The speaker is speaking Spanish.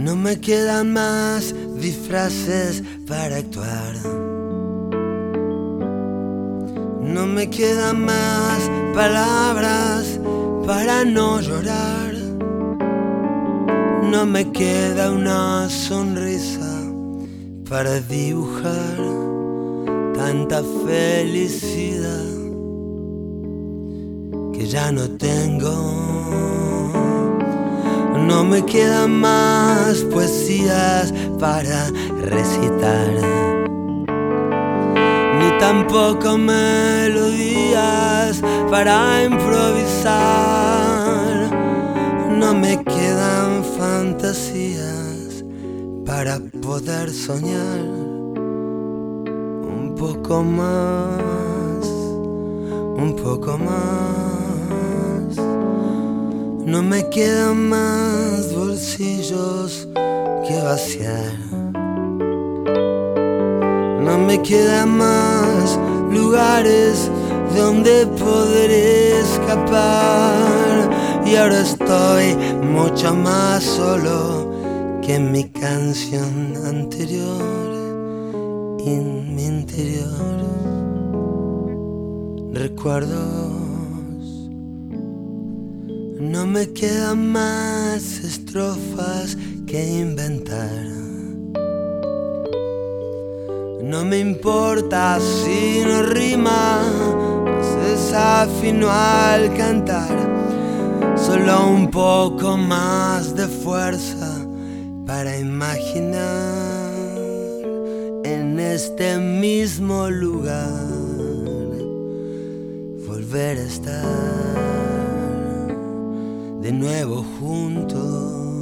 No me quedan más disfraces para actuar. No me quedan más palabras para no llorar. No me queda una sonrisa para dibujar tanta felicidad que ya no tengo. No me quedan más poesías para recitar, ni tampoco melodías para improvisar. No me quedan fantasías para poder soñar un poco más, un poco más. No me quedan más bolsillos que vaciar. No me quedan más lugares donde poder escapar. Y ahora estoy mucho más solo que en mi canción anterior. En mi interior recuerdos. No me quedan más estrofas que inventar. No me importa si no rima, se desafinó al cantar. Solo un poco más de fuerza para imaginar en este mismo lugar volver a estar de nuevo juntos.